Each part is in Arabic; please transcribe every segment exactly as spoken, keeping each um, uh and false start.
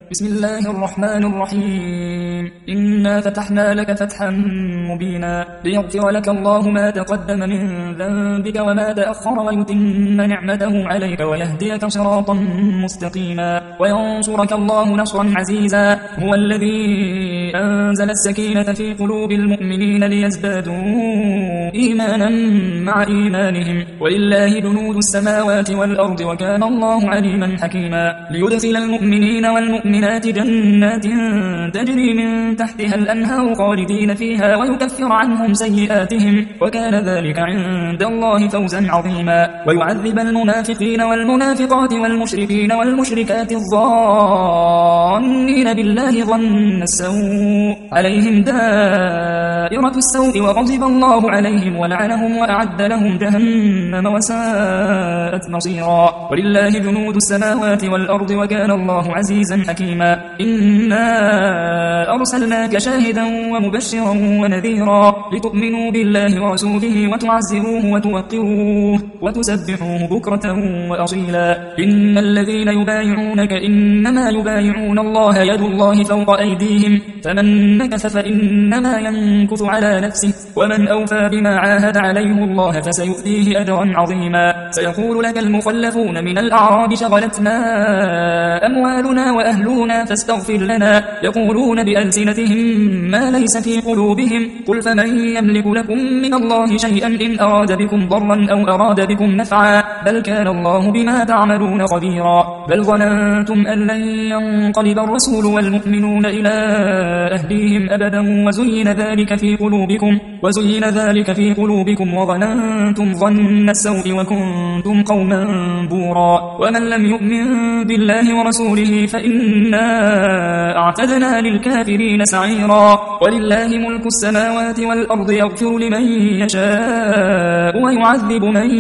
بسم الله الرحمن الرحيم. إنا فتحنا لك فتحا مبينا ليغفر لك الله ما تقدم من ذنبك وما تأخر ويتم نعمته عليك ويهديك صراطا مستقيما وينصرك الله نصرا عزيزا. هو الذي أنزل السكينة في قلوب المؤمنين ليزدادوا إيمانا مع إيمانهم ولله جنود السماوات والأرض وكان الله عليما حكيما. ليدخل المؤمنين والمؤمنات جنات تجري من تحتها الأنهار خالدين فيها ويكفر عنهم سيئاتهم وكان ذلك عند الله فوزا عظيما. ويعذب المنافقين والمنافقات والمشركين والمشركات الظانين بالله ظن السوء عليهم دائرة السوء وغضب الله عليهم ولعنهم وأعد لهم جهنم وساءت مصيرا. ولله جنود السماوات والأرض وكان الله عزيزا حكيما. إنا أرسلناك شاهدا ومبشرا ونذيرا لتؤمنوا بالله ورسوله وتعزروه وتوقروه وتسبحوه بكرة وأصيلا. إن الذين يبايعونك إنما يبايعون الله يد الله فوق أيديهم فمن نكث فإنما ينكث على نفسه ومن أوفى بما عاهد عليه الله فسيؤتيه أجرا عظيما. سيقول لك المخلفون من الأعراب شغلتنا أموالنا وأهلنا فاستغفر لنا يقولون بألسنتهم ما ليس في قلوبهم قل فمن يملك لكم من الله شيئا إن أراد بكم ضرا أو أراد بكم نفعا بل كان الله بما تعملون خبيرا. بل ظننتم أن لن ينقلب الرسول والمؤمنون إلى أهليهم أبدا وزين ذلك في قلوبكم وزين ذلك في قلوبكم وظننتم ظن السوء وكنتم قوما بورا. ومن لم يؤمن بالله ورسوله فإنا أعتدنا للكافرين سعيرا. ولله ملك السماوات والأرض يغفر لمن يشاء ويعذب من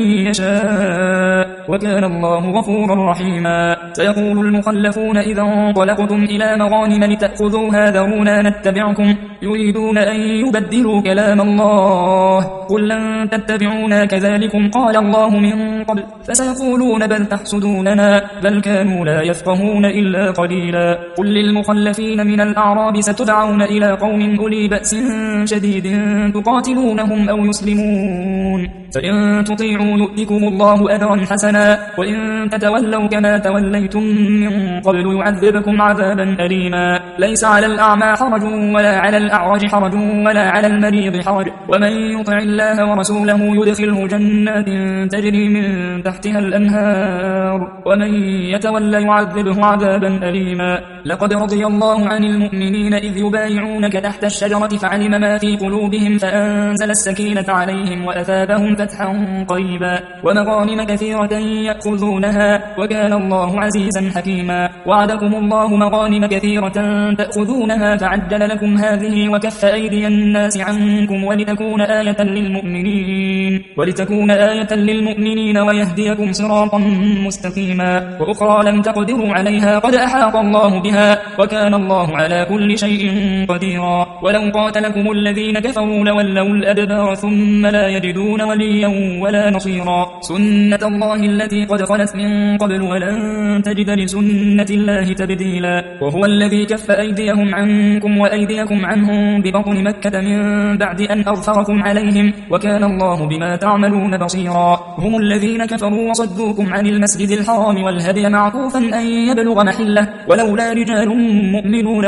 يشاء وكان الله غفورا رحيما. سيقول المخلفون إذا انطلقتم إلى مغانم لتأخذوها ذرونا نتبعكم يريدون أن يبدلوا كلام الله قل لن تتبعونا كذلكم قال الله من قبل فسيقولون بل تحسدوننا بل كانوا لا يفقهون إلا قليلا. قل للمخلفين من الأعراب ستدعون إلى قوم أولي بأس شديد تقاتلونهم أو يسلمون فإن تطيعوا يؤتكم الله أجرا حسنا وإن تتولوا كما توليتم من قبل يعذبكم عذابا أليما. ليس على الأعمى حرج ولا على الأعرج حرج ولا على المريض حرج ومن يطع الله ورسوله يدخله جنات تجري من تحتها الأنهار ومن يتولى يعذبه عذابا أليما. لقد رضي الله عن المؤمنين إذ يبايعونك تحت الشجرة فعلم ما في قلوبهم فأنزل السكينة عليهم وأثابهم فتحا قريبا ومغانم كثيرة يأخذونها وكان الله عزيزا حكيما. وعدكم الله مغانم كثيرة تأخذونها فعجل لكم هذه وكف أيدي الناس عنكم ولتكون آية للمؤمنين ولتكون آية للمؤمنين ويهديكم صراطا مستقيما. وأخرى لم تقدروا عليها قد أحاط الله بها وكان الله على كل شيء قديرا. ولو قاتلكم الذين كفروا لولوا الأدبار ثم لا يجدون وليا ولا نصيرا. سنة الله التي قد خلت من قبل ولن تجد لسنة الله تبديلا. وهو الذي كف أيديهم عنكم وأيديكم عنهم ببطن مكة من بعد أن أظفركم عليهم وكان الله بما تعملون بصيرا. هم الذين كفروا وصدوكم عن المسجد الحرام والهدي معكوفا أن يبلغ محله ولولا رجال مؤمنون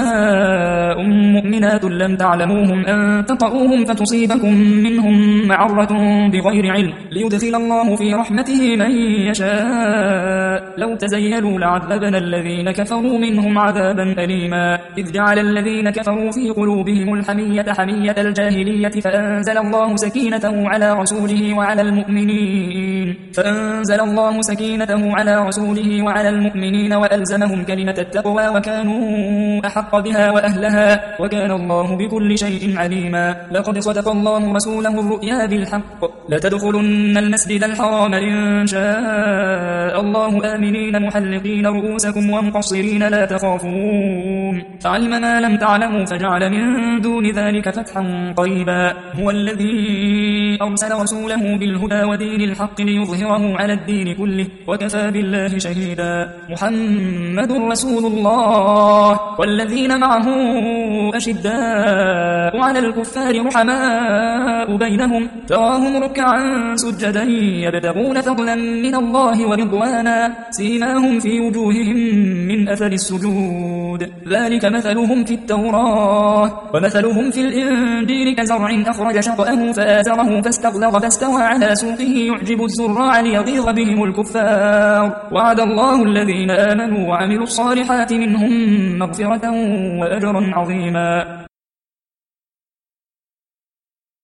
ونساء مؤمنات لم تعلموهم أن تطؤوهم فتصيبكم منهم معرة بغير علم ليدخل الله في رحمته من يشاء لو تزيلوا لعذبنا الذين كفروا منهم عذابا أليما. إذ جعل الذين كفروا في قلوبهم الحمية حمية الجاهلية فأنزل الله سكينته على رسوله وعلى المؤمنين فأنزل الله سكينته على رسوله وعلى المؤمنين وألزمهم كلمة التقوى وكانوا أحق بها وأهلها وكان الله بكل شيء عليما. لقد صدق الله رسوله الرؤيا بالحق لتدخلن المسجد الحرام إن شاء الله آمنين محلقين رؤوسكم ومقصرين لا تخافون فعلم ما لم تعلموا فجعل من دون ذلك فتحا قريبا. هو الذي أرسل رسوله بالهدى ودين الحق ليظهره على الدين كله وكفى بالله شهيدا. محمد رسول الله والذين معه أشداء على الكفار رحماء بينهم تراهم ركعا سجدا يبتغون فضلا من الله ورضوانا سيماهم في وجوههم من أثر السجود ذلك مثلهم في التوراة ومثلهم في الإنجيل كزرع أخرج شطأه فآزره فاستغلظ فاستوى على سوقه يعجب الزراع ليغيظ بهم الكفار وعد الله الذين آمنوا وعملوا الصالحات منهم مغفرة وأجرا عظيما.